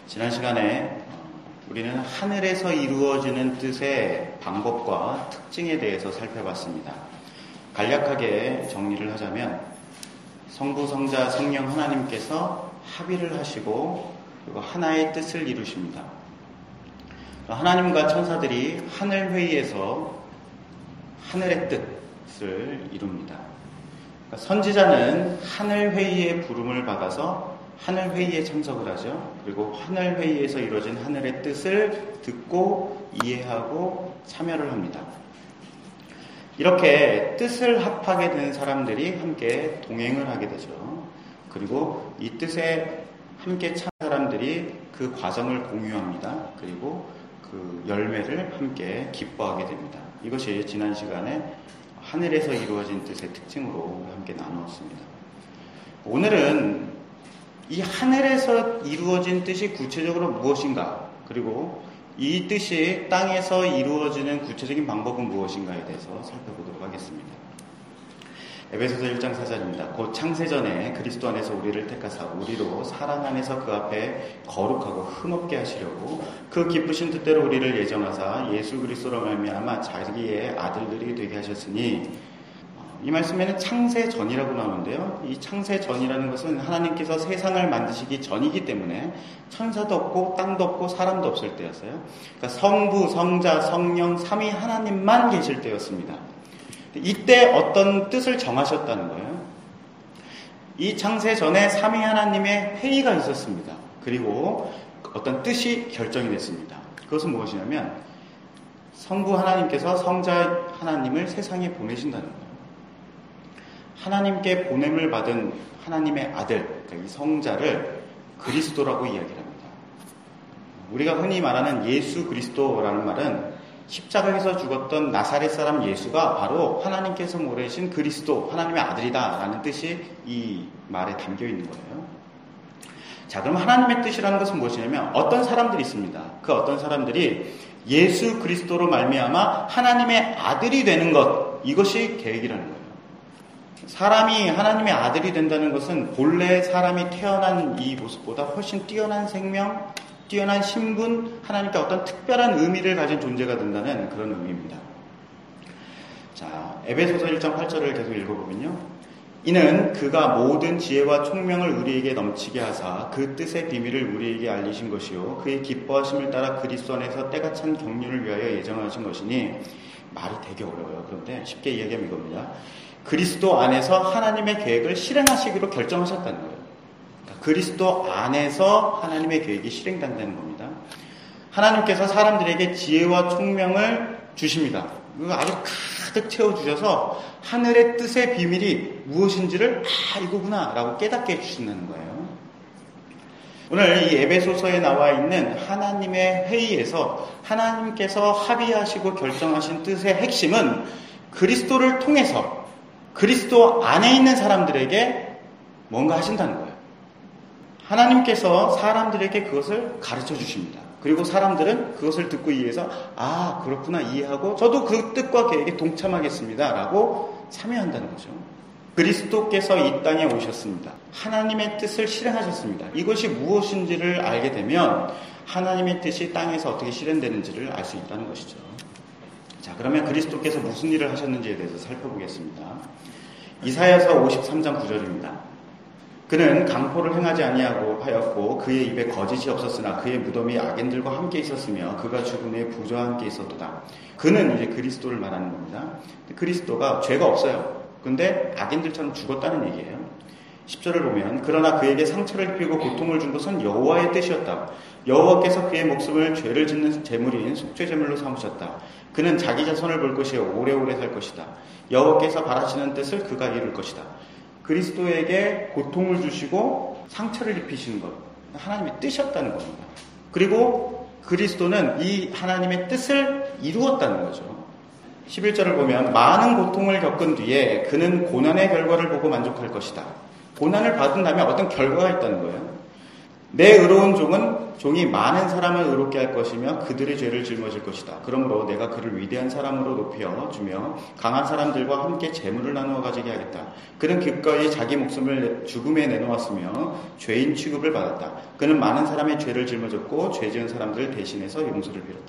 지난 시간에 우리는 하늘에서 이루어지는 뜻의 방법과 특징에 대해서 살펴봤습니다. 간략하게 정리를 하자면 성부, 성자, 성령 하나님께서 합의를 하시고 그리고 하나의 뜻을 이루십니다. 하나님과 천사들이 하늘 회의에서 하늘의 뜻을 이룹니다. 선지자는 하늘 회의의 부름을 받아서 하늘 회의에 참석을 하죠. 그리고 하늘 회의에서 이루어진 하늘의 뜻을 듣고 이해하고 참여를 합니다. 이렇게 뜻을 합하게 된 사람들이 함께 동행을 하게 되죠. 그리고 이 뜻에 함께 찬 사람들이 그 과정을 공유합니다. 그리고 그 열매를 함께 기뻐하게 됩니다. 이것이 지난 시간에 하늘에서 이루어진 뜻의 특징으로 함께 나누었습니다. 오늘은 이 하늘에서 이루어진 뜻이 구체적으로 무엇인가, 그리고 이 뜻이 땅에서 이루어지는 구체적인 방법은 무엇인가에 대해서 살펴보도록 하겠습니다. 에베소서 1장 4절입니다. 곧 창세전에 그리스도 안에서 우리를 택하사 우리로 사랑 안에서 그 앞에 거룩하고 흠없게 하시려고 그 기쁘신 뜻대로 우리를 예정하사 예수 그리스도로 말미암아 자기의 아들들이 되게 하셨으니, 이 말씀에는 창세전이라고 나오는데요. 이 창세전이라는 것은 하나님께서 세상을 만드시기 전이기 때문에 천사도 없고 땅도 없고 사람도 없을 때였어요. 그러니까 성부, 성자, 성령, 삼위 하나님만 계실 때였습니다. 이때 어떤 뜻을 정하셨다는 거예요. 이 창세전에 삼위 하나님의 회의가 있었습니다. 그리고 어떤 뜻이 결정이 됐습니다. 그것은 무엇이냐면 성부 하나님께서 성자 하나님을 세상에 보내신다는 거예요. 하나님께 보냄을 받은 하나님의 아들, 그러니까 이 성자를 그리스도라고 이야기를 합니다. 우리가 흔히 말하는 예수 그리스도라는 말은 십자가에서 죽었던 나사렛 사람 예수가 바로 하나님께서 보내신 그리스도, 하나님의 아들이다라는 뜻이 이 말에 담겨 있는 거예요. 자, 그럼 하나님의 뜻이라는 것은 무엇이냐면 어떤 사람들이 있습니다. 그 어떤 사람들이 예수 그리스도로 말미암아 하나님의 아들이 되는 것, 이것이 계획이라는 거예요. 사람이 하나님의 아들이 된다는 것은 본래 사람이 태어난 이 모습보다 훨씬 뛰어난 생명, 뛰어난 신분, 하나님께 어떤 특별한 의미를 가진 존재가 된다는 그런 의미입니다. 자, 에베소서 1장 8절을 계속 읽어보면요. 이는 그가 모든 지혜와 총명을 우리에게 넘치게 하사 그 뜻의 비밀을 우리에게 알리신 것이요 그의 기뻐하심을 따라 그리스도 안에서 때가 찬 경륜을 위하여 예정하신 것이니, 말이 되게 어려워요. 그런데 쉽게 이야기하면 이겁니다. 그리스도 안에서 하나님의 계획을 실행하시기로 결정하셨다는 거예요. 그러니까 그리스도 안에서 하나님의 계획이 실행된다는 겁니다. 하나님께서 사람들에게 지혜와 총명을 주십니다. 아주 가득 채워주셔서 하늘의 뜻의 비밀이 무엇인지를 이거구나 라고 깨닫게 해주신다는 거예요. 오늘 이 에베소서에 나와 있는 하나님의 회의에서 하나님께서 합의하시고 결정하신 뜻의 핵심은 그리스도를 통해서 그리스도 안에 있는 사람들에게 뭔가 하신다는 거예요. 하나님께서 사람들에게 그것을 가르쳐 주십니다. 그리고 사람들은 그것을 듣고 이해해서 그렇구나 이해하고 저도 그 뜻과 계획에 동참하겠습니다 라고 참여한다는 거죠. 그리스도께서 이 땅에 오셨습니다. 하나님의 뜻을 실행하셨습니다. 이것이 무엇인지를 알게 되면 하나님의 뜻이 땅에서 어떻게 실현되는지를 알 수 있다는 것이죠. 자, 그러면 그리스도께서 무슨 일을 하셨는지에 대해서 살펴보겠습니다. 이사야서 53장 9절입니다. 그는 강포를 행하지 아니하고 하였고 그의 입에 거짓이 없었으나 그의 무덤이 악인들과 함께 있었으며 그가 죽은 후에 부자와 함께 있었도다. 그는 이제 그리스도를 말하는 겁니다. 그리스도가 죄가 없어요. 근데 악인들처럼 죽었다는 얘기예요. 10절을 보면 그러나 그에게 상처를 입히고 고통을 준 것은 여호와의 뜻이었다. 여호와께서 그의 목숨을 죄를 짓는 제물인 속죄제물로 삼으셨다. 그는 자기 자손을 볼 것이요 오래오래 살 것이다. 여호와께서 바라시는 뜻을 그가 이룰 것이다. 그리스도에게 고통을 주시고 상처를 입히시는 것, 하나님의 뜻이었다는 겁니다. 그리고 그리스도는 이 하나님의 뜻을 이루었다는 거죠. 11절을 보면 많은 고통을 겪은 뒤에 그는 고난의 결과를 보고 만족할 것이다. 고난을 받은 다음에 어떤 결과가 있다는 거예요. 내 의로운 종은 종이 많은 사람을 의롭게 할 것이며 그들의 죄를 짊어질 것이다. 그러므로 내가 그를 위대한 사람으로 높여 주며 강한 사람들과 함께 재물을 나누어 가지게 하겠다. 그는 기꺼이 자기 목숨을 죽음에 내놓았으며 죄인 취급을 받았다. 그는 많은 사람의 죄를 짊어졌고 죄 지은 사람들 대신해서 용서를 빌었다.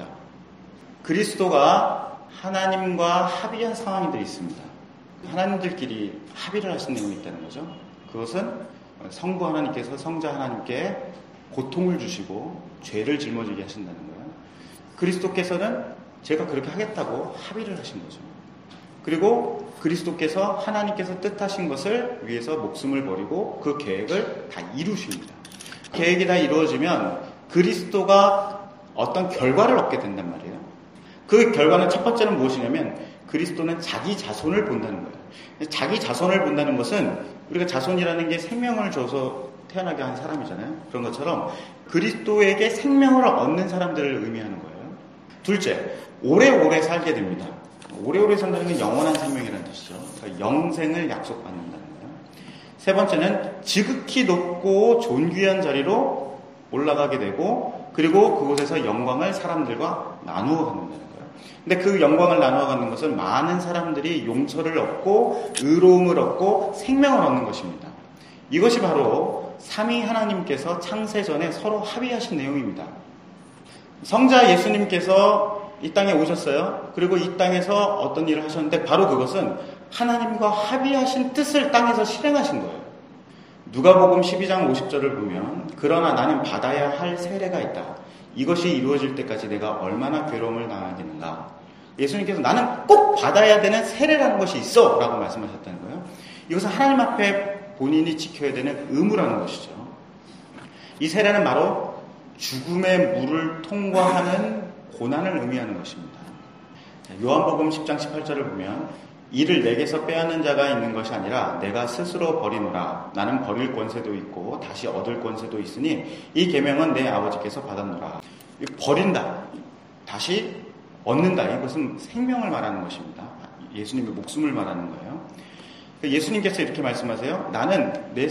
그리스도가 하나님과 합의한 상황들이 있습니다. 하나님들끼리 합의를 하신 내용이 있다는 거죠. 그것은 성부 하나님께서 성자 하나님께 고통을 주시고 죄를 짊어지게 하신다는 거예요. 그리스도께서는 제가 그렇게 하겠다고 합의를 하신 거죠. 그리고 그리스도께서 하나님께서 뜻하신 것을 위해서 목숨을 버리고 그 계획을 다 이루십니다. 계획이 다 이루어지면 그리스도가 어떤 결과를 얻게 된단 말이에요. 그 결과는 첫 번째는 무엇이냐면 그리스도는 자기 자손을 본다는 거예요. 자기 자손을 본다는 것은 우리가 자손이라는 게 생명을 줘서 태어나게 한 사람이잖아요. 그런 것처럼 그리스도에게 생명을 얻는 사람들을 의미하는 거예요. 둘째, 오래오래 살게 됩니다. 오래오래 산다는 건 영원한 생명이라는 뜻이죠. 그러니까 영생을 약속받는다는 거예요. 세 번째는 지극히 높고 존귀한 자리로 올라가게 되고 그리고 그곳에서 영광을 사람들과 나누어 갖는다는 거예요. 근데 그 영광을 나누어 갖는 것은 많은 사람들이 용서를 얻고 의로움을 얻고 생명을 얻는 것입니다. 이것이 바로 삼위 하나님께서 창세전에 서로 합의하신 내용입니다. 성자 예수님께서 이 땅에 오셨어요. 그리고 이 땅에서 어떤 일을 하셨는데 바로 그것은 하나님과 합의하신 뜻을 땅에서 실행하신 거예요. 누가복음 12장 50절을 보면 그러나 나는 받아야 할 세례가 있다. 이것이 이루어질 때까지 내가 얼마나 괴로움을 당하겠는가. 예수님께서 나는 꼭 받아야 되는 세례라는 것이 있어 라고 말씀하셨다는 거예요. 이것은 하나님 앞에 본인이 지켜야 되는 의무라는 것이죠. 이 세례는 바로 죽음의 물을 통과하는 고난을 의미하는 것입니다. 요한복음 10장 18절을 보면 이를 내게서 빼앗는 자가 있는 것이 아니라 내가 스스로 버리노라. 나는 버릴 권세도 있고 다시 얻을 권세도 있으니 이 계명은 내 아버지께서 받았노라. 버린다, 다시 얻는다. 이것은 생명을 말하는 것입니다. 예수님의 목숨을 말하는 거예요. 예수님께서 이렇게 말씀하세요. 나는 내가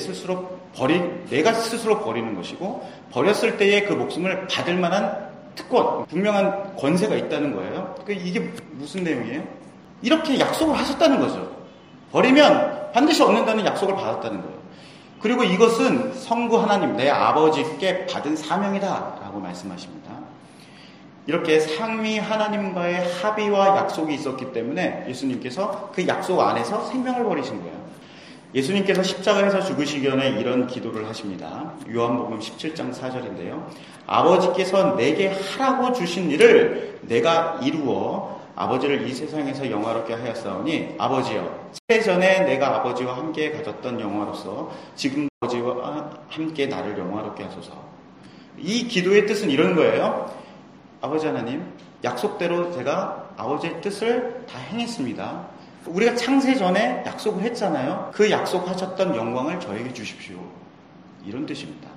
스스로 버리는 것이고 버렸을 때에 그 목숨을 받을 만한 특권, 분명한 권세가 있다는 거예요. 이게 무슨 내용이에요? 이렇게 약속을 하셨다는 거죠. 버리면 반드시 얻는다는 약속을 받았다는 거예요. 그리고 이것은 성부 하나님, 내 아버지께 받은 사명이다 라고 말씀하십니다. 이렇게 상위 하나님과의 합의와 약속이 있었기 때문에 예수님께서 그 약속 안에서 생명을 버리신 거예요. 예수님께서 십자가에서 죽으시기 전에 이런 기도를 하십니다. 요한복음 17장 4절인데요. 아버지께서 내게 하라고 주신 일을 내가 이루어 아버지를 이 세상에서 영화롭게 하였사오니 아버지여, 세전에 내가 아버지와 함께 가졌던 영화로서 지금 아버지와 함께 나를 영화롭게 하소서. 이 기도의 뜻은 이런 거예요. 아버지 하나님, 약속대로 제가 아버지의 뜻을 다 행했습니다. 우리가 창세 전에 약속을 했잖아요. 그 약속하셨던 영광을 저에게 주십시오. 이런 뜻입니다.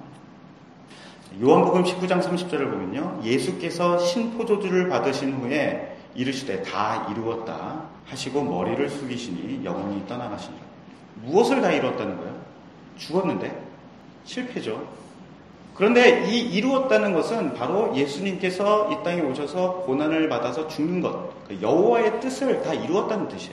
요한복음 19장 30절을 보면요. 예수께서 신포도주를 받으신 후에 이르시되 다 이루었다 하시고 머리를 숙이시니 영혼이 떠나가시니라. 무엇을 다 이루었다는 거예요? 죽었는데 실패죠. 그런데 이 이루었다는 것은 바로 예수님께서 이 땅에 오셔서 고난을 받아서 죽는 것, 여호와의 뜻을 다 이루었다는 뜻이에요.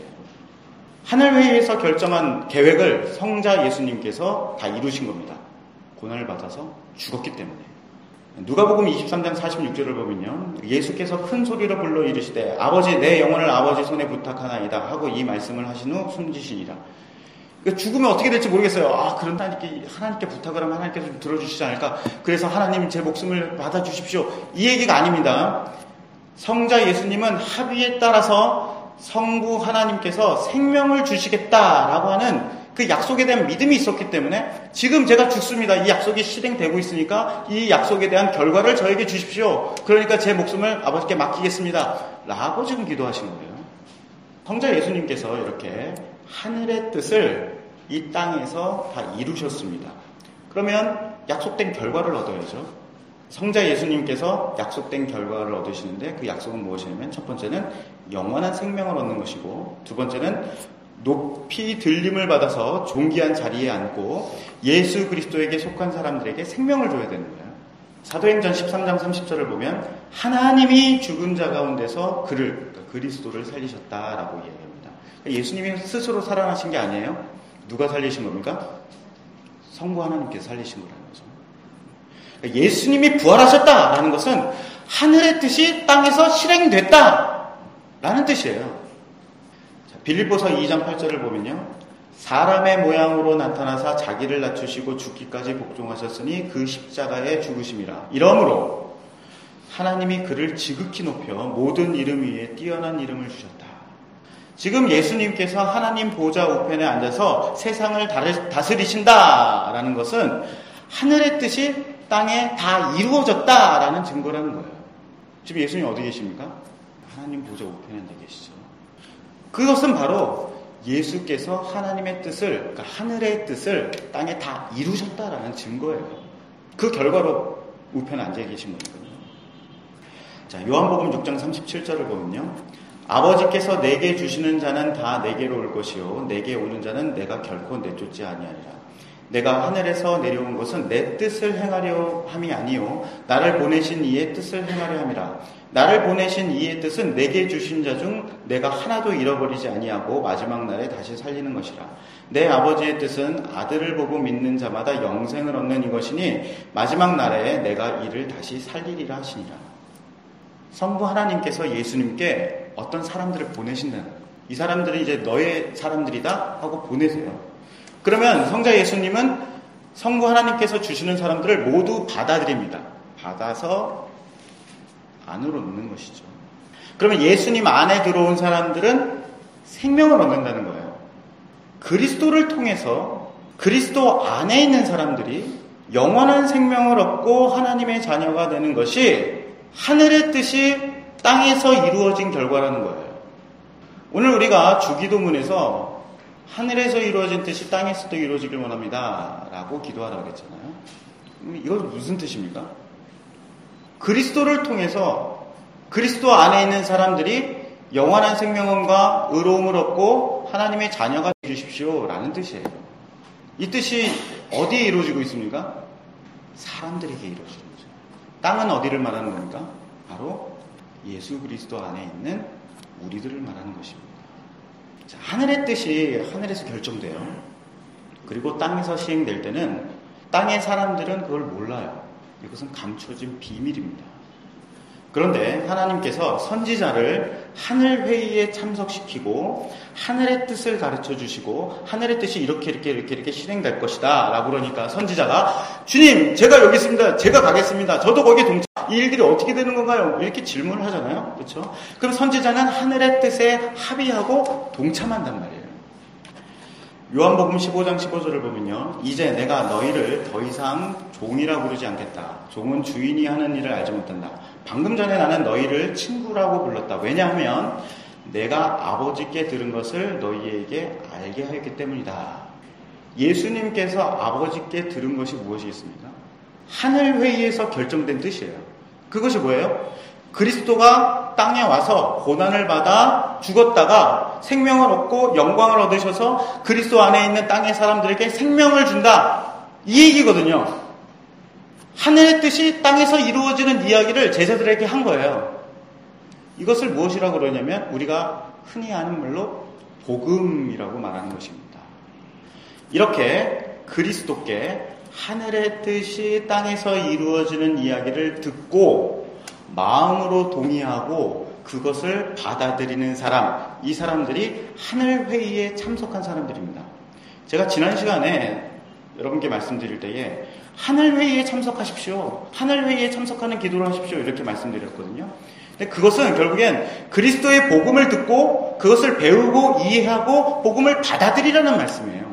하늘회의에서 결정한 계획을 성자 예수님께서 다 이루신 겁니다. 고난을 받아서 죽었기 때문에. 누가복음 23장 46절을 보면요. 예수께서 큰 소리로 불러 이르시되 아버지 내 영혼을 아버지 손에 부탁하나이다 하고 이 말씀을 하신 후 숨지시니라. 죽으면 어떻게 될지 모르겠어요. 그런데 하나님께 부탁을 하면 하나님께서 좀 들어주시지 않을까. 그래서 하나님 제 목숨을 받아주십시오. 이 얘기가 아닙니다. 성자 예수님은 합의에 따라서 성부 하나님께서 생명을 주시겠다라고 하는 그 약속에 대한 믿음이 있었기 때문에 지금 제가 죽습니다. 이 약속이 실행되고 있으니까 이 약속에 대한 결과를 저에게 주십시오. 그러니까 제 목숨을 아버지께 맡기겠습니다. 라고 지금 기도하신 거예요. 성자 예수님께서 이렇게 하늘의 뜻을 이 땅에서 다 이루셨습니다. 그러면 약속된 결과를 얻어야죠. 성자 예수님께서 약속된 결과를 얻으시는데 그 약속은 무엇이냐면 첫 번째는 영원한 생명을 얻는 것이고 두 번째는 높이 들림을 받아서 존귀한 자리에 앉고 예수 그리스도에게 속한 사람들에게 생명을 줘야 되는 거예요. 사도행전 13장 30절을 보면 하나님이 죽은 자 가운데서 그리스도를 살리셨다라고 이야기합니다. 예수님이 스스로 살아나신 게 아니에요. 누가 살리신 겁니까? 성부 하나님께서 살리신 거라는 거죠. 예수님이 부활하셨다라는 것은 하늘의 뜻이 땅에서 실행됐다라는 뜻이에요. 자, 빌립보서 2장 8절을 보면요. 사람의 모양으로 나타나사 자기를 낮추시고 죽기까지 복종하셨으니 그 십자가에 죽으심이라. 이러므로 하나님이 그를 지극히 높여 모든 이름 위에 뛰어난 이름을 주셨다. 지금 예수님께서 하나님 보좌 우편에 앉아서 세상을 다스리신다라는 것은 하늘의 뜻이 땅에 다 이루어졌다라는 증거라는 거예요. 지금 예수님 어디 계십니까? 하나님 보좌 우편에 앉아 계시죠. 그것은 바로 예수께서 하나님의 뜻을, 그러니까 하늘의 뜻을 땅에 다 이루셨다라는 증거예요. 그 결과로 우편에 앉아 계신 거거든요. 자, 요한복음 6장 37절을 보면요. 아버지께서 내게 주시는 자는 다 내게로 올 것이요 내게 오는 자는 내가 결코 내쫓지 아니하리라. 내가 하늘에서 내려온 것은 내 뜻을 행하려 함이 아니요 나를 보내신 이의 뜻을 행하려 함이라. 나를 보내신 이의 뜻은 내게 주신 자 중 내가 하나도 잃어버리지 아니하고 마지막 날에 다시 살리는 것이라. 내 아버지의 뜻은 아들을 보고 믿는 자마다 영생을 얻는 이것이니 마지막 날에 내가 이를 다시 살리리라 하시니라. 성부 하나님께서 예수님께 어떤 사람들을 보내신다는 거예요. 이 사람들은 이제 너의 사람들이다 하고 보내세요. 그러면 성자 예수님은 성부 하나님께서 주시는 사람들을 모두 받아들입니다. 받아서 안으로 넣는 것이죠. 그러면 예수님 안에 들어온 사람들은 생명을 얻는다는 거예요. 그리스도를 통해서 그리스도 안에 있는 사람들이 영원한 생명을 얻고 하나님의 자녀가 되는 것이 하늘의 뜻이 땅에서 이루어진 결과라는 거예요. 오늘 우리가 주기도문에서 하늘에서 이루어진 뜻이 땅에서도 이루어지길 원합니다 라고 기도하라고 그랬잖아요. 이건 무슨 뜻입니까? 그리스도를 통해서 그리스도 안에 있는 사람들이 영원한 생명과 의로움을 얻고 하나님의 자녀가 되주십시오 라는 뜻이에요. 이 뜻이 어디에 이루어지고 있습니까? 사람들에게 이루어지는 거죠. 땅은 어디를 말하는 겁니까? 바로 예수 그리스도 안에 있는 우리들을 말하는 것입니다. 자, 하늘의 뜻이 하늘에서 결정돼요. 그리고 땅에서 시행될 때는 땅의 사람들은 그걸 몰라요. 이것은 감춰진 비밀입니다. 그런데 하나님께서 선지자를 하늘 회의에 참석시키고 하늘의 뜻을 가르쳐 주시고 하늘의 뜻이 이렇게 실행될 것이다 라고 그러니까 선지자가 주님 제가 여기 있습니다. 제가 가겠습니다. 저도 거기에 동참. 이 일들이 어떻게 되는 건가요? 이렇게 질문을 하잖아요. 그렇죠? 그럼 선지자는 하늘의 뜻에 합의하고 동참한단 말이에요. 요한복음 15장 15절을 보면요. 이제 내가 너희를 더 이상 종이라 부르지 않겠다. 종은 주인이 하는 일을 알지 못한다. 방금 전에 나는 너희를 친구라고 불렀다. 왜냐하면 내가 아버지께 들은 것을 너희에게 알게 하였기 때문이다. 예수님께서 아버지께 들은 것이 무엇이겠습니까? 하늘회의에서 결정된 뜻이에요. 그것이 뭐예요? 그리스도가 땅에 와서 고난을 받아 죽었다가 생명을 얻고 영광을 얻으셔서 그리스도 안에 있는 땅의 사람들에게 생명을 준다. 이 얘기거든요. 하늘의 뜻이 땅에서 이루어지는 이야기를 제자들에게 한 거예요. 이것을 무엇이라고 그러냐면 우리가 흔히 아는 말로 복음이라고 말하는 것입니다. 이렇게 그리스도께 하늘의 뜻이 땅에서 이루어지는 이야기를 듣고 마음으로 동의하고 그것을 받아들이는 사람, 이 사람들이 하늘회의에 참석한 사람들입니다. 제가 지난 시간에 여러분께 말씀드릴 때에 하늘회의에 참석하십시오. 하늘회의에 참석하는 기도를 하십시오. 이렇게 말씀드렸거든요. 근데 그것은 결국엔 그리스도의 복음을 듣고 그것을 배우고 이해하고 복음을 받아들이라는 말씀이에요.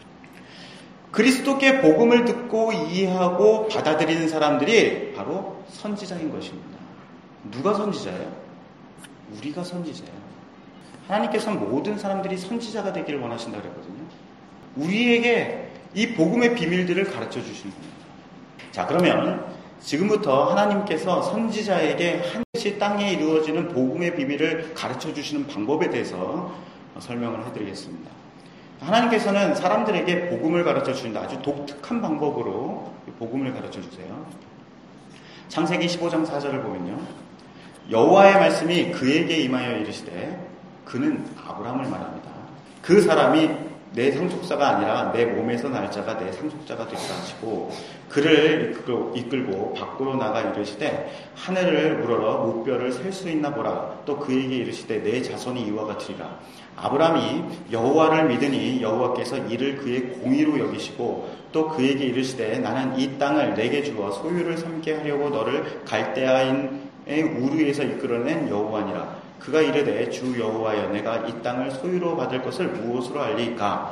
그리스도께 복음을 듣고 이해하고 받아들이는 사람들이 바로 선지자인 것입니다. 누가 선지자예요? 우리가 선지자예요. 하나님께서는 모든 사람들이 선지자가 되기를 원하신다고 그랬거든요. 우리에게 이 복음의 비밀들을 가르쳐 주시는 겁니다. 자, 그러면 지금부터 하나님께서 선지자에게 하늘이 땅에 이루어지는 복음의 비밀을 가르쳐 주시는 방법에 대해서 설명을 해드리겠습니다. 하나님께서는 사람들에게 복음을 가르쳐 주신다. 아주 독특한 방법으로 복음을 가르쳐 주세요. 창세기 15장 4절을 보면요. 여호와의 말씀이 그에게 임하여 이르시되 그는 아브라함을 말합니다. 그 사람이 내 상속자가 아니라 내 몸에서 날 자가 내 상속자가 되리라 하시고 그를 이끌고 밖으로 나가 이르시되 하늘을 우러러 무뼈를 셀 수 있나 보라. 또 그에게 이르시되 내 자손이 이와 같으리라. 아브라함이 여호와를 믿으니 여호와께서 이를 그의 공의로 여기시고 또 그에게 이르시되 나는 이 땅을 내게 주어 소유를 삼게 하려고 너를 갈대아인의 우르에서 이끌어낸 여호와니라. 그가 이르되 주 여호와여 내가 이 땅을 소유로 받을 것을 무엇으로 알리까?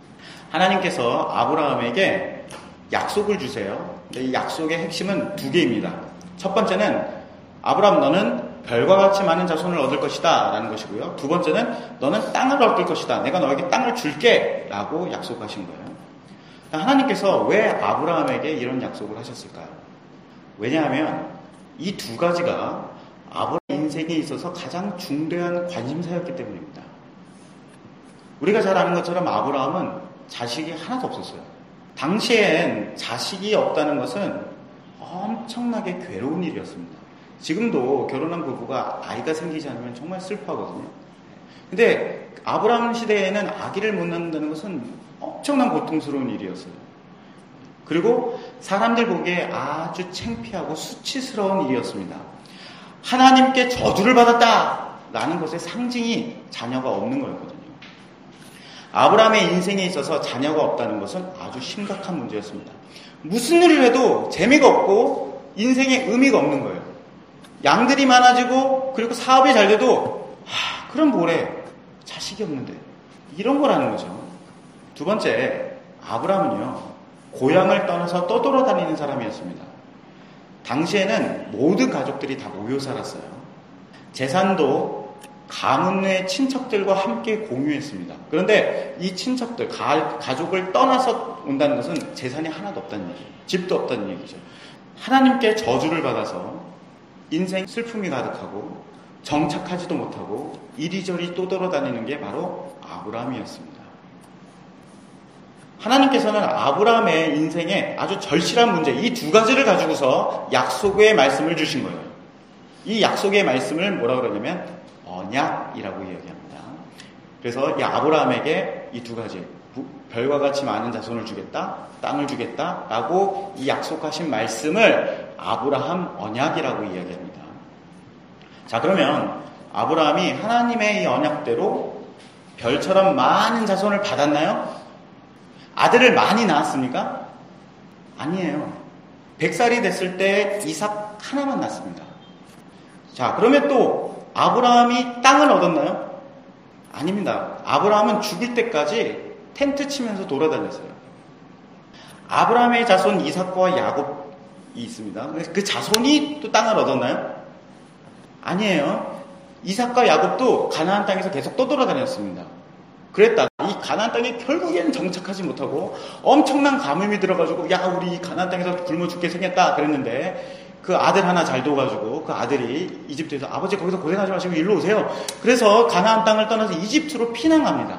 하나님께서 아브라함에게 약속을 주세요. 근데 이 약속의 핵심은 두 개입니다. 첫 번째는 아브라함 너는 별과 같이 많은 자손을 얻을 것이다 라는 것이고요. 두 번째는 너는 땅을 얻을 것이다. 내가 너에게 땅을 줄게 라고 약속하신 거예요. 하나님께서 왜 아브라함에게 이런 약속을 하셨을까요? 왜냐하면 이 두 가지가 아브라함 인생에 있어서 가장 중대한 관심사였기 때문입니다. 우리가 잘 아는 것처럼 아브라함은 자식이 하나도 없었어요. 당시엔 자식이 없다는 것은 엄청나게 괴로운 일이었습니다. 지금도 결혼한 부부가 아이가 생기지 않으면 정말 슬퍼하거든요. 근데 아브라함 시대에는 아기를 못 낳는다는 것은 엄청난 고통스러운 일이었어요. 그리고 사람들 보기에 아주 창피하고 수치스러운 일이었습니다. 하나님께 저주를 받았다라는 것의 상징이 자녀가 없는 거였거든요. 아브라함의 인생에 있어서 자녀가 없다는 것은 아주 심각한 문제였습니다. 무슨 일을 해도 재미가 없고 인생에 의미가 없는 거예요. 양들이 많아지고 그리고 사업이 잘 돼도 그럼 뭐래? 자식이 없는데. 이런 거라는 거죠. 두 번째, 아브라함은요. 고향을 떠나서 떠돌아다니는 사람이었습니다. 당시에는 모든 가족들이 다 모여 살았어요. 재산도 가문의 친척들과 함께 공유했습니다. 그런데 이 친척들, 가족을 떠나서 온다는 것은 재산이 하나도 없다는 얘기예요. 집도 없다는 얘기죠. 하나님께 저주를 받아서 인생 슬픔이 가득하고 정착하지도 못하고 이리저리 떠돌아다니는 게 바로 아브라함이었습니다. 하나님께서는 아브라함의 인생에 아주 절실한 문제, 이 두 가지를 가지고서 약속의 말씀을 주신 거예요. 이 약속의 말씀을 뭐라고 그러냐면 언약이라고 이야기합니다. 그래서 이 아브라함에게 이 두 가지, 별과 같이 많은 자손을 주겠다, 땅을 주겠다 라고 이 약속하신 말씀을 아브라함 언약이라고 이야기합니다. 자, 그러면 아브라함이 하나님의 이 언약대로 별처럼 많은 자손을 받았나요? 아들을 많이 낳았습니까? 아니에요. 100살이 됐을 때 이삭 하나만 낳습니다. 자, 그러면 또 아브라함이 땅을 얻었나요? 아닙니다. 아브라함은 죽을 때까지 텐트 치면서 돌아다녔어요. 아브라함의 자손 이삭과 야곱이 있습니다. 그 자손이 또 땅을 얻었나요? 아니에요. 이삭과 야곱도 가나안 땅에서 계속 떠돌아다녔습니다. 그랬다. 이 가나안 땅에 결국에는 정착하지 못하고 엄청난 가뭄이 들어가지고 야 우리 가나안 땅에서 굶어 죽게 생겼다 그랬는데 그 아들 하나 잘 둬가지고 그 아들이 이집트에서 아버지 거기서 고생하지 마시고 일로 오세요. 그래서 가나안 땅을 떠나서 이집트로 피난합니다.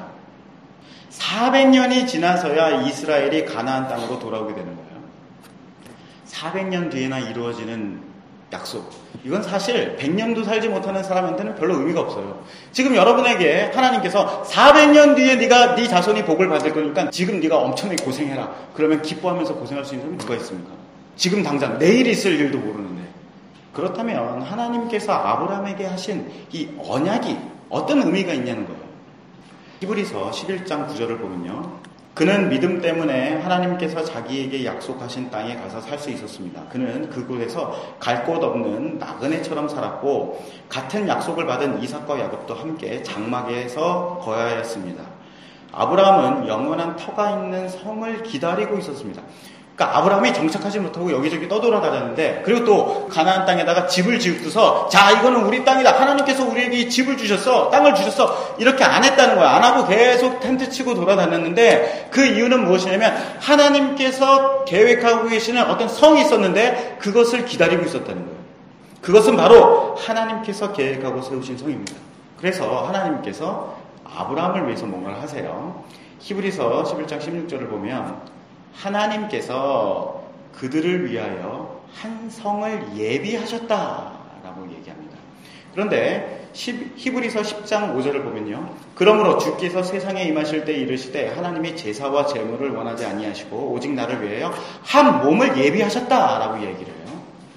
400년이 지나서야 이스라엘이 가나안 땅으로 돌아오게 되는 거예요. 400년 뒤에나 이루어지는 약속. 이건 사실 100년도 살지 못하는 사람한테는 별로 의미가 없어요. 지금 여러분에게 하나님께서 400년 뒤에 네 자손이 복을 받을 거니까 지금 네가 엄청나게 고생해라. 그러면 기뻐하면서 고생할 수 있는 사람이 누가 있습니까? 지금 당장 내일 있을 일도 모르는데. 그렇다면 하나님께서 아브라함에게 하신 이 언약이 어떤 의미가 있냐는 거예요. 히브리서 11장 9절을 보면요. 그는 믿음 때문에 하나님께서 자기에게 약속하신 땅에 가서 살 수 있었습니다. 그는 그곳에서 갈 곳 없는 나그네처럼 살았고 같은 약속을 받은 이삭과 야곱도 함께 장막에서 거하였습니다. 아브라함은 영원한 터가 있는 성을 기다리고 있었습니다. 그러니까 아브라함이 정착하지 못하고 여기저기 떠돌아다녔는데 그리고 또 가나안 땅에다가 집을 지으고서 자 이거는 우리 땅이다. 하나님께서 우리에게 이 집을 주셨어. 땅을 주셨어. 이렇게 안 했다는 거야. 안 하고 계속 텐트 치고 돌아다녔는데 그 이유는 무엇이냐면 하나님께서 계획하고 계시는 어떤 성이 있었는데 그것을 기다리고 있었다는 거예요. 그것은 바로 하나님께서 계획하고 세우신 성입니다. 그래서 하나님께서 아브라함을 위해서 뭔가를 하세요. 히브리서 11장 16절을 보면 하나님께서 그들을 위하여 한 성을 예비하셨다라고 얘기합니다. 그런데 히브리서 10장 5절을 보면요. 그러므로 주께서 세상에 임하실 때 이르시되 하나님이 제사와 제물을 원하지 아니하시고 오직 나를 위하여 한 몸을 예비하셨다라고 얘기를 해요.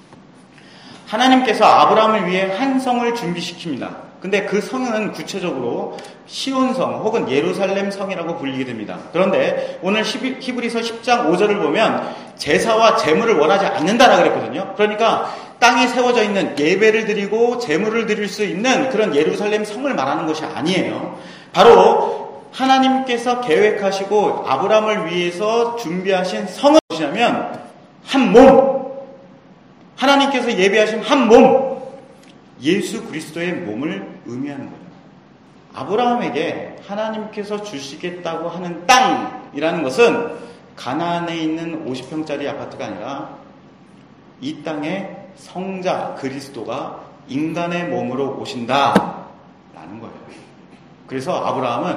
하나님께서 아브라함을 위해 한 성을 준비시킵니다. 근데 그 성은 구체적으로 시온성 혹은 예루살렘 성이라고 불리게 됩니다. 그런데 오늘 히브리서 10장 5절을 보면 제사와 제물을 원하지 않는다라고 그랬거든요. 그러니까 땅에 세워져 있는 예배를 드리고 제물을 드릴 수 있는 그런 예루살렘 성을 말하는 것이 아니에요. 바로 하나님께서 계획하시고 아브라함을 위해서 준비하신 성은 무엇이냐면 한 몸, 하나님께서 예비하신 한 몸, 예수 그리스도의 몸을 의미하는 거예요. 아브라함에게 하나님께서 주시겠다고 하는 땅이라는 것은 가나안에 있는 50평짜리 아파트가 아니라 이 땅에 성자 그리스도가 인간의 몸으로 오신다라는 거예요. 그래서 아브라함은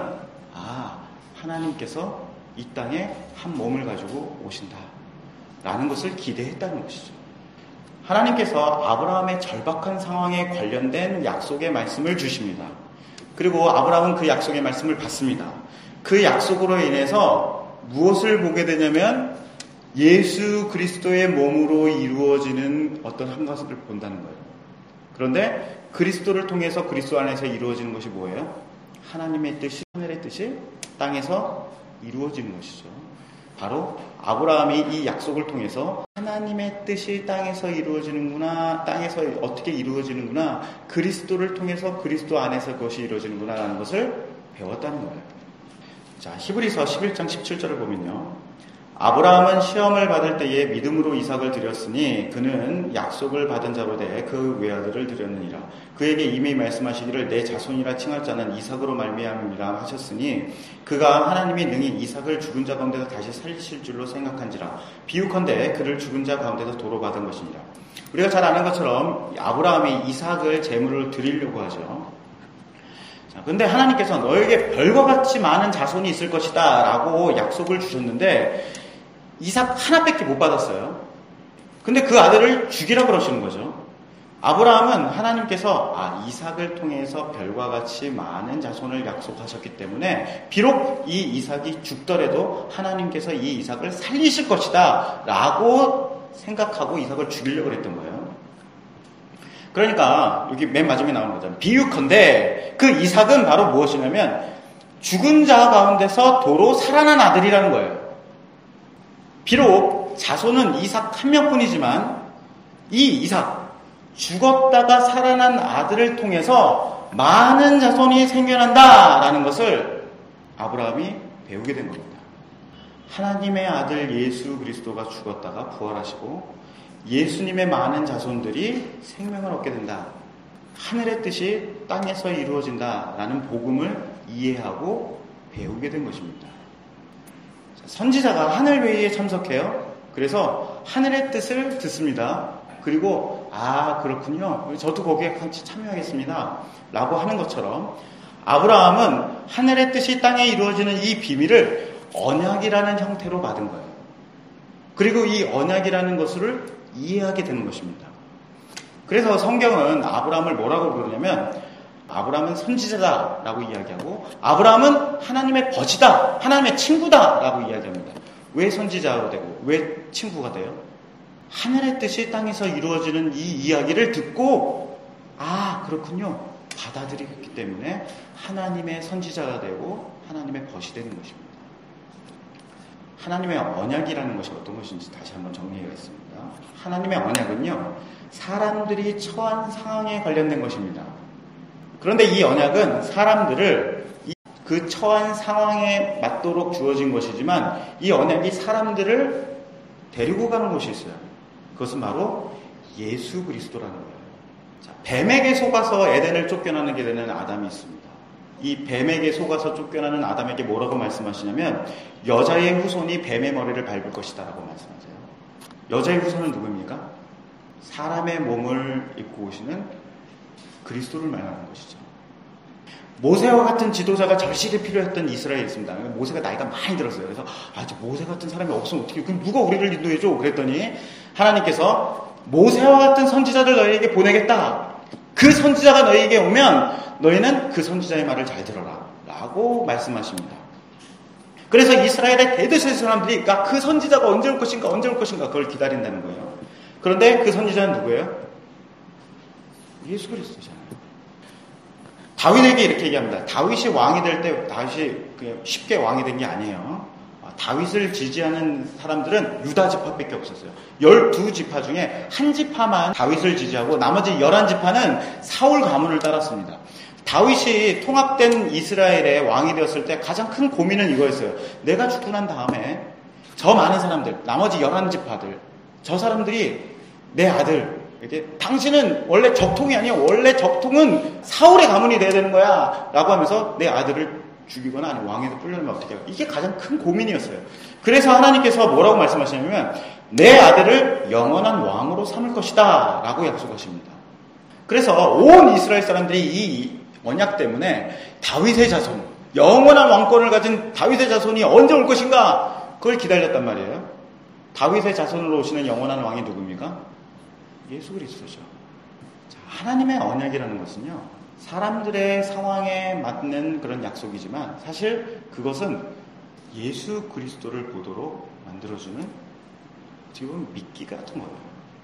하나님께서 이 땅에 한 몸을 가지고 오신다라는 것을 기대했다는 것이죠. 하나님께서 아브라함의 절박한 상황에 관련된 약속의 말씀을 주십니다. 그리고 아브라함은 그 약속의 말씀을 받습니다. 그 약속으로 인해서 무엇을 보게 되냐면 예수 그리스도의 몸으로 이루어지는 어떤 한 것을 본다는 거예요. 그런데 그리스도를 통해서 그리스도 안에서 이루어지는 것이 뭐예요? 하나님의 뜻이, 하늘의 뜻이 땅에서 이루어지는 것이죠. 바로 아브라함이 이 약속을 통해서 하나님의 뜻이 땅에서 이루어지는구나, 땅에서 어떻게 이루어지는구나, 그리스도를 통해서 그리스도 안에서 그것이 이루어지는구나 라는 것을 배웠다는 거예요. 자, 히브리서 11장 17절을 보면요. 아브라함은 시험을 받을 때에 믿음으로 이삭을 드렸으니 그는 약속을 받은 자로 돼 그 외아들을 드렸느니라. 그에게 이미 말씀하시기를 내 자손이라 칭할 자는 이삭으로 말미암음이라 하셨으니 그가 하나님이 능히 이삭을 죽은 자 가운데서 다시 살리실 줄로 생각한지라. 비유컨대 그를 죽은 자 가운데서 도로 받은 것이니라. 우리가 잘 아는 것처럼 아브라함이 이삭을 제물로 드리려고 하죠. 자, 근데 하나님께서 너에게 별과 같이 많은 자손이 있을 것이다 라고 약속을 주셨는데 이삭 하나밖에 못 받았어요. 근데 그 아들을 죽이라 그러시는 거죠. 아브라함은 하나님께서 이삭을 통해서 별과 같이 많은 자손을 약속하셨기 때문에 비록 이 이삭이 죽더라도 하나님께서 이 이삭을 살리실 것이다 라고 생각하고 이삭을 죽이려고 했던 거예요. 그러니까 여기 맨 마지막에 나오는 거잖아요. 비유컨대 그 이삭은 바로 무엇이냐면 죽은 자 가운데서 도로 살아난 아들이라는 거예요. 비록 자손은 이삭 한 명뿐이지만 이 이삭, 죽었다가 살아난 아들을 통해서 많은 자손이 생겨난다라는 것을 아브라함이 배우게 된 겁니다. 하나님의 아들 예수 그리스도가 죽었다가 부활하시고 예수님의 많은 자손들이 생명을 얻게 된다. 하늘의 뜻이 땅에서 이루어진다라는 복음을 이해하고 배우게 된 것입니다. 선지자가 하늘회의에 참석해요. 그래서 하늘의 뜻을 듣습니다. 그리고 그렇군요. 저도 거기에 같이 참여하겠습니다. 라고 하는 것처럼 아브라함은 하늘의 뜻이 땅에 이루어지는 이 비밀을 언약이라는 형태로 받은 거예요. 그리고 이 언약이라는 것을 이해하게 되는 것입니다. 그래서 성경은 아브라함을 뭐라고 부르냐면 아브라함은 선지자다라고 이야기하고 아브라함은 하나님의 벗이다, 하나님의 친구다라고 이야기합니다. 왜 선지자가 되고 왜 친구가 돼요? 하늘의 뜻이 땅에서 이루어지는 이 이야기를 듣고 그렇군요 받아들이기 때문에 하나님의 선지자가 되고 하나님의 벗이 되는 것입니다. 하나님의 언약이라는 것이 어떤 것인지 다시 한번 정리하겠습니다. 하나님의 언약은요, 사람들이 처한 상황에 관련된 것입니다. 그런데 이 언약은 사람들을 그 처한 상황에 맞도록 주어진 것이지만 이 언약이 사람들을 데리고 가는 곳이 있어요. 그것은 바로 예수 그리스도라는 거예요. 자, 뱀에게 속아서 에덴을 쫓겨나게 되는 아담이 있습니다. 이 뱀에게 속아서 쫓겨나는 아담에게 뭐라고 말씀하시냐면 여자의 후손이 뱀의 머리를 밟을 것이다 라고 말씀하세요. 여자의 후손은 누구입니까? 사람의 몸을 입고 오시는 그리스도를 말하는 것이죠. 모세와 같은 지도자가 절실히 필요했던 이스라엘이 있습니다. 모세가 나이가 많이 들었어요. 그래서 모세 같은 사람이 없으면 어떻게, 그럼 누가 우리를 인도해줘? 그랬더니 하나님께서 모세와 같은 선지자를 너희에게 보내겠다. 그 선지자가 너희에게 오면 너희는 그 선지자의 말을 잘 들어라 라고 말씀하십니다. 그래서 이스라엘의 대다수의 사람들이 그 선지자가 언제 올 것인가 그걸 기다린다는 거예요. 그런데 그 선지자는 누구예요? 예수 그리스도잖아요. 다윗에게 이렇게 얘기합니다. 다윗이 왕이 될 때 다윗이 그냥 쉽게 왕이 된 게 아니에요. 다윗을 지지하는 사람들은 유다 지파밖에 없었어요. 12지파 중에 한 지파만 다윗을 지지하고 나머지 11지파는 사울 가문을 따랐습니다. 다윗이 통합된 이스라엘의 왕이 되었을 때 가장 큰 고민은 이거였어요. 내가 죽고 난 다음에 저 많은 사람들, 나머지 11지파들, 저 사람들이 내 아들, 이렇게 당신은 원래 적통이 아니야. 원래 적통은 사울의 가문이 돼야 되는 거야 라고 하면서 내 아들을 죽이거나 아니면 왕에서 뿔려면 어떻게 해요? 이게 가장 큰 고민이었어요. 그래서 하나님께서 뭐라고 말씀하시냐면 내 아들을 영원한 왕으로 삼을 것이다 라고 약속하십니다. 그래서 온 이스라엘 사람들이 이 언약 때문에 다윗의 자손, 영원한 왕권을 가진 다윗의 자손이 언제 올 것인가 그걸 기다렸단 말이에요. 다윗의 자손으로 오시는 영원한 왕이 누굽니까? 예수 그리스도죠. 자, 하나님의 언약이라는 것은요, 사람들의 상황에 맞는 그런 약속이지만 사실 그것은 예수 그리스도를 보도록 만들어주는 지금 미끼 같은 거예요.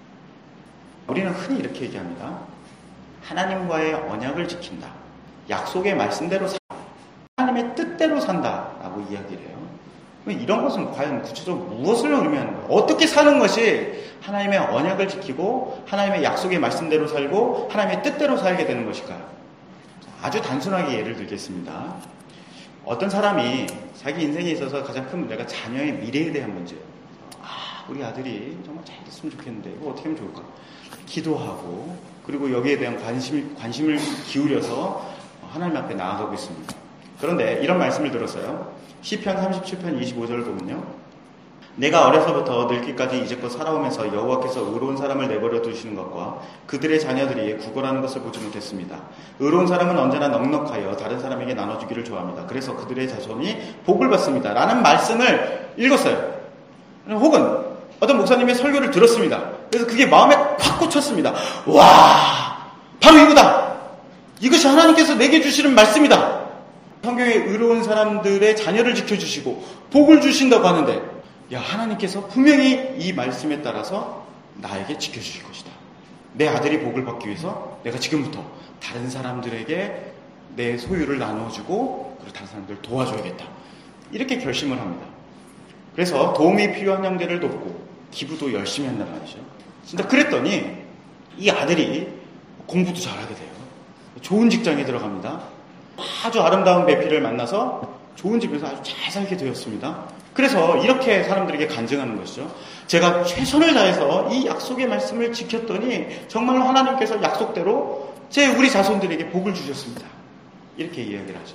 우리는 흔히 이렇게 얘기합니다. 하나님과의 언약을 지킨다. 약속의 말씀대로 산다. 하나님의 뜻대로 산다라고 이야기를 해요. 이런 것은 과연 구체적으로 무엇을 의미하는 거예요? 어떻게 사는 것이 하나님의 언약을 지키고 하나님의 약속의 말씀대로 살고 하나님의 뜻대로 살게 되는 것일까요? 아주 단순하게 예를 들겠습니다. 어떤 사람이 자기 인생에 있어서 가장 큰 문제가 자녀의 미래에 대한 문제예요. 우리 아들이 정말 잘 됐으면 좋겠는데 이거 어떻게 하면 좋을까? 기도하고 그리고 여기에 대한 관심을 기울여서 하나님 앞에 나아가고 있습니다. 그런데 이런 말씀을 들었어요. 시편 37편 25절을 보면요. 내가 어려서부터 늙기까지 이제껏 살아오면서 여호와께서 의로운 사람을 내버려 두시는 것과 그들의 자녀들이 구걸하는 것을 보지 못했습니다. 의로운 사람은 언제나 넉넉하여 다른 사람에게 나눠주기를 좋아합니다. 그래서 그들의 자손이 복을 받습니다. 라는 말씀을 읽었어요. 혹은 어떤 목사님의 설교를 들었습니다. 그래서 그게 마음에 확 꽂혔습니다. 와, 바로 이거다. 이것이 하나님께서 내게 주시는 말씀이다. 성경에 의로운 사람들의 자녀를 지켜주시고 복을 주신다고 하는데 야, 하나님께서 분명히 이 말씀에 따라서 나에게 지켜주실 것이다. 내 아들이 복을 받기 위해서 내가 지금부터 다른 사람들에게 내 소유를 나눠주고 그리고 다른 사람들을 도와줘야겠다. 이렇게 결심을 합니다. 그래서 도움이 필요한 형제를 돕고 기부도 열심히 한단 말이죠. 진짜 그랬더니 이 아들이 공부도 잘하게 돼요. 좋은 직장에 들어갑니다. 아주 아름다운 배필을 만나서 좋은 집에서 아주 잘 살게 되었습니다. 그래서 이렇게 사람들에게 간증하는 것이죠. 제가 최선을 다해서 이 약속의 말씀을 지켰더니 정말로 하나님께서 약속대로 우리 자손들에게 복을 주셨습니다. 이렇게 이야기를 하죠.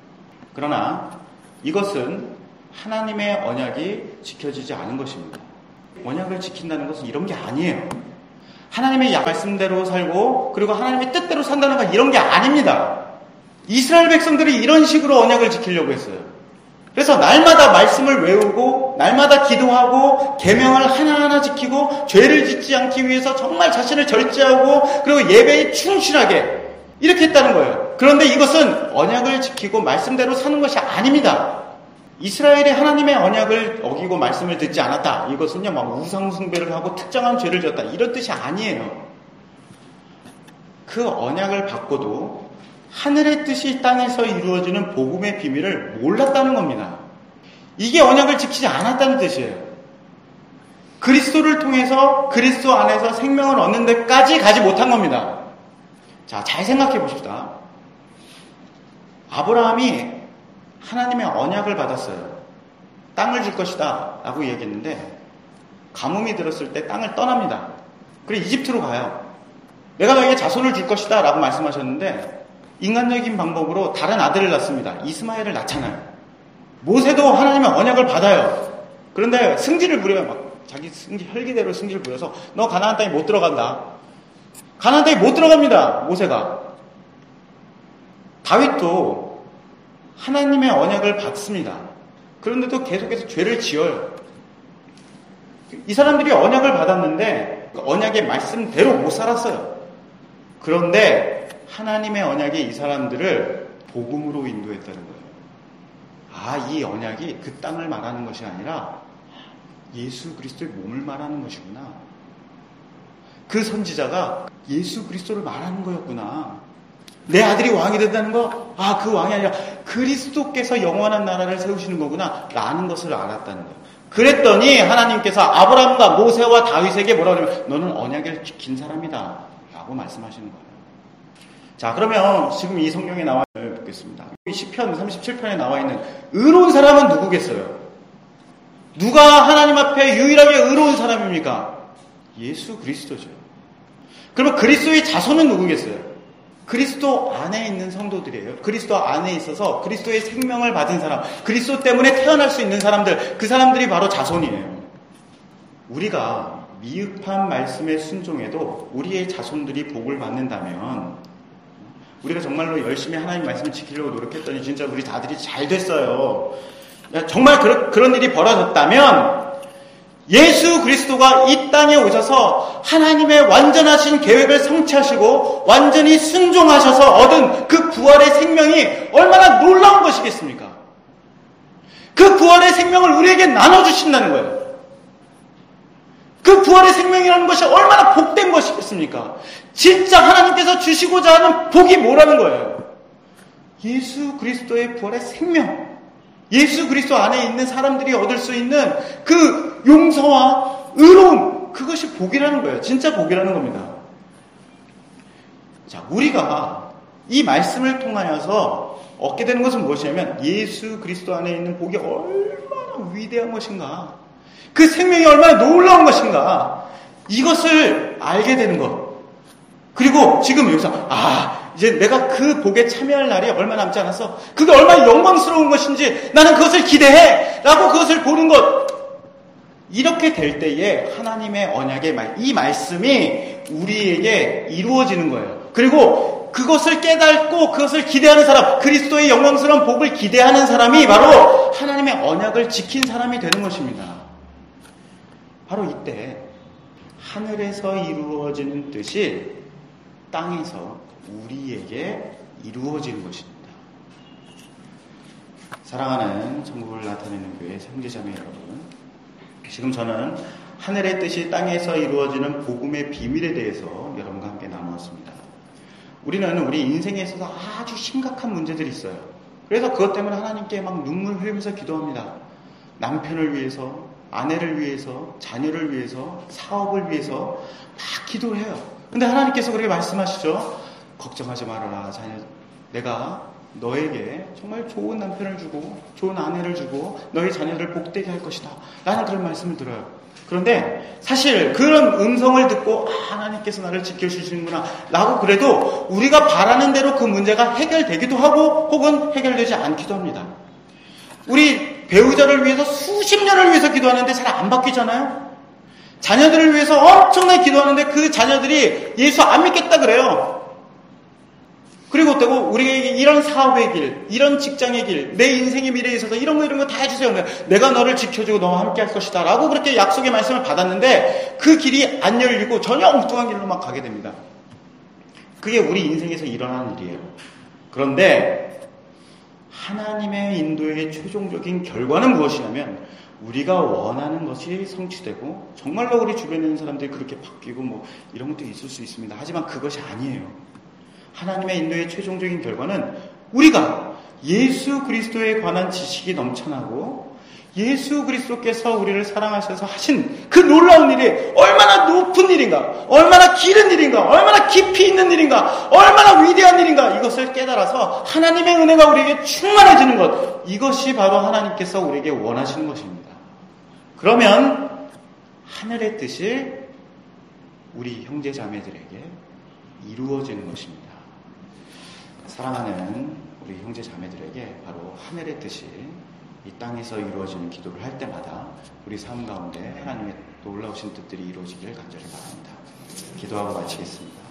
그러나 이것은 하나님의 언약이 지켜지지 않은 것입니다. 언약을 지킨다는 것은 이런 게 아니에요. 하나님의 말씀대로 살고 그리고 하나님의 뜻대로 산다는 건 이런 게 아닙니다. 이스라엘 백성들이 이런 식으로 언약을 지키려고 했어요. 그래서 날마다 말씀을 외우고 날마다 기도하고 계명을 하나하나 지키고 죄를 짓지 않기 위해서 정말 자신을 절제하고 그리고 예배에 충실하게 이렇게 했다는 거예요. 그런데 이것은 언약을 지키고 말씀대로 사는 것이 아닙니다. 이스라엘이 하나님의 언약을 어기고 말씀을 듣지 않았다. 이것은요, 막 우상 숭배를 하고 특정한 죄를 지었다. 이런 뜻이 아니에요. 그 언약을 받고도 하늘의 뜻이 땅에서 이루어지는 복음의 비밀을 몰랐다는 겁니다. 이게 언약을 지키지 않았다는 뜻이에요. 그리스도를 통해서 그리스도 안에서 생명을 얻는 데까지 가지 못한 겁니다. 자, 잘 생각해 보십시다. 아브라함이 하나님의 언약을 받았어요. 땅을 줄 것이다 라고 얘기했는데 가뭄이 들었을 때 땅을 떠납니다. 그리고 이집트로 가요. 내가 너에게 자손을 줄 것이다 라고 말씀하셨는데 인간적인 방법으로 다른 아들을 낳습니다. 이스마엘을 낳잖아요. 모세도 하나님의 언약을 받아요. 그런데 승질을 부려요. 막 자기 혈기대로 승질을 부려서 너 가나안 땅에 못 들어간다. 가나안 땅에 못 들어갑니다. 모세가. 다윗도 하나님의 언약을 받습니다. 그런데도 계속해서 죄를 지어요. 이 사람들이 언약을 받았는데 그 언약의 말씀대로 못 살았어요. 그런데 하나님의 언약이 이 사람들을 복음으로 인도했다는 거예요. 아, 이 언약이 그 땅을 말하는 것이 아니라 예수 그리스도의 몸을 말하는 것이구나. 그 선지자가 예수 그리스도를 말하는 거였구나. 내 아들이 왕이 된다는 거? 아, 그 왕이 아니라 그리스도께서 영원한 나라를 세우시는 거구나 라는 것을 알았다는 거예요. 그랬더니 하나님께서 아브라함과 모세와 다윗에게 뭐라고 하냐면 너는 언약을 지킨 사람이다 라고 말씀하시는 거예요. 자, 그러면 지금 이 성경에 나와 있는 보겠습니다. 시편 37편에 나와 있는 의로운 사람은 누구겠어요? 누가 하나님 앞에 유일하게 의로운 사람입니까? 예수 그리스도죠. 그러면 그리스도의 자손은 누구겠어요? 그리스도 안에 있는 성도들이에요. 그리스도 안에 있어서 그리스도의 생명을 받은 사람, 그리스도 때문에 태어날 수 있는 사람들, 그 사람들이 바로 자손이에요. 우리가 미흡한 말씀에 순종해도 우리의 자손들이 복을 받는다면 우리가 정말로 열심히 하나님 말씀을 지키려고 노력했더니 진짜 우리 다들이 잘 됐어요. 정말 그런 일이 벌어졌다면 예수 그리스도가 이 땅에 오셔서 하나님의 완전하신 계획을 성취하시고 완전히 순종하셔서 얻은 그 부활의 생명이 얼마나 놀라운 것이겠습니까? 그 부활의 생명을 우리에게 나눠주신다는 거예요. 그 부활의 생명이라는 것이 얼마나 복된 것이겠습니까? 진짜 하나님께서 주시고자 하는 복이 뭐라는 거예요? 예수 그리스도의 부활의 생명. 예수 그리스도 안에 있는 사람들이 얻을 수 있는 그 용서와 의로움, 그것이 복이라는 거예요. 진짜 복이라는 겁니다. 자, 우리가 이 말씀을 통하여서 얻게 되는 것은 무엇이냐면 예수 그리스도 안에 있는 복이 얼마나 위대한 것인가, 그 생명이 얼마나 놀라운 것인가, 이것을 알게 되는 것. 그리고 지금 여기서 이제 내가 그 복에 참여할 날이 얼마 남지 않았어. 그게 얼마나 영광스러운 것인지 나는 그것을 기대해 라고 그것을 보는 것. 이렇게 될 때에 하나님의 언약의 이 말씀이 우리에게 이루어지는 거예요. 그리고 그것을 깨닫고 그것을 기대하는 사람, 그리스도의 영광스러운 복을 기대하는 사람이 바로 하나님의 언약을 지킨 사람이 되는 것입니다. 바로 이때 하늘에서 이루어지는 뜻이 땅에서 우리에게 이루어지는 것입니다. 사랑하는 천국을 나타내는 교회 형제자매 여러분, 지금 저는 하늘의 뜻이 땅에서 이루어지는 복음의 비밀에 대해서 여러분과 함께 나누었습니다. 우리는 우리 인생에 있어서 아주 심각한 문제들이 있어요. 그래서 그것 때문에 하나님께 막 눈물 흘리면서 기도합니다. 남편을 위해서, 아내를 위해서, 자녀를 위해서, 사업을 위해서 막 기도를 해요. 근데 하나님께서 그렇게 말씀하시죠. 걱정하지 말아라, 자녀. 내가 너에게 정말 좋은 남편을 주고 좋은 아내를 주고 너희 자녀를 복되게 할 것이다 라는 그런 말씀을 들어요. 그런데 사실 그런 음성을 듣고 하나님께서 나를 지켜주시는구나 라고 그래도 우리가 바라는 대로 그 문제가 해결되기도 하고 혹은 해결되지 않기도 합니다. 우리 배우자를 위해서 수십 년을 위해서 기도하는데 잘 안 바뀌잖아요. 자녀들을 위해서 엄청나게 기도하는데 그 자녀들이 예수 안 믿겠다 그래요. 그리고 또 우리에게 이런 사업의 길, 이런 직장의 길, 내 인생의 미래에 있어서 이런 거 다 해주세요. 내가 너를 지켜주고 너와 함께 할 것이다 라고 그렇게 약속의 말씀을 받았는데 그 길이 안 열리고 전혀 엉뚱한 길로 막 가게 됩니다. 그게 우리 인생에서 일어나는 일이에요. 그런데 하나님의 인도의 최종적인 결과는 무엇이냐면 우리가 원하는 것이 성취되고 정말로 우리 주변에 있는 사람들이 그렇게 바뀌고 뭐 이런 것도 있을 수 있습니다. 하지만 그것이 아니에요. 하나님의 인도의 최종적인 결과는 우리가 예수 그리스도에 관한 지식이 넘쳐나고 예수 그리스도께서 우리를 사랑하셔서 하신 그 놀라운 일이 얼마나 높은 일인가, 얼마나 길은 일인가, 얼마나 깊이 있는 일인가, 얼마나 위대한 일인가, 이것을 깨달아서 하나님의 은혜가 우리에게 충만해지는 것, 이것이 바로 하나님께서 우리에게 원하시는 것입니다. 그러면 하늘의 뜻이 우리 형제 자매들에게 이루어지는 것입니다. 사랑하는 우리 형제 자매들에게 바로 하늘의 뜻이 이 땅에서 이루어지는 기도를 할 때마다 우리 삶 가운데 하나님의 놀라우신 뜻들이 이루어지기를 간절히 바랍니다. 기도하고 마치겠습니다.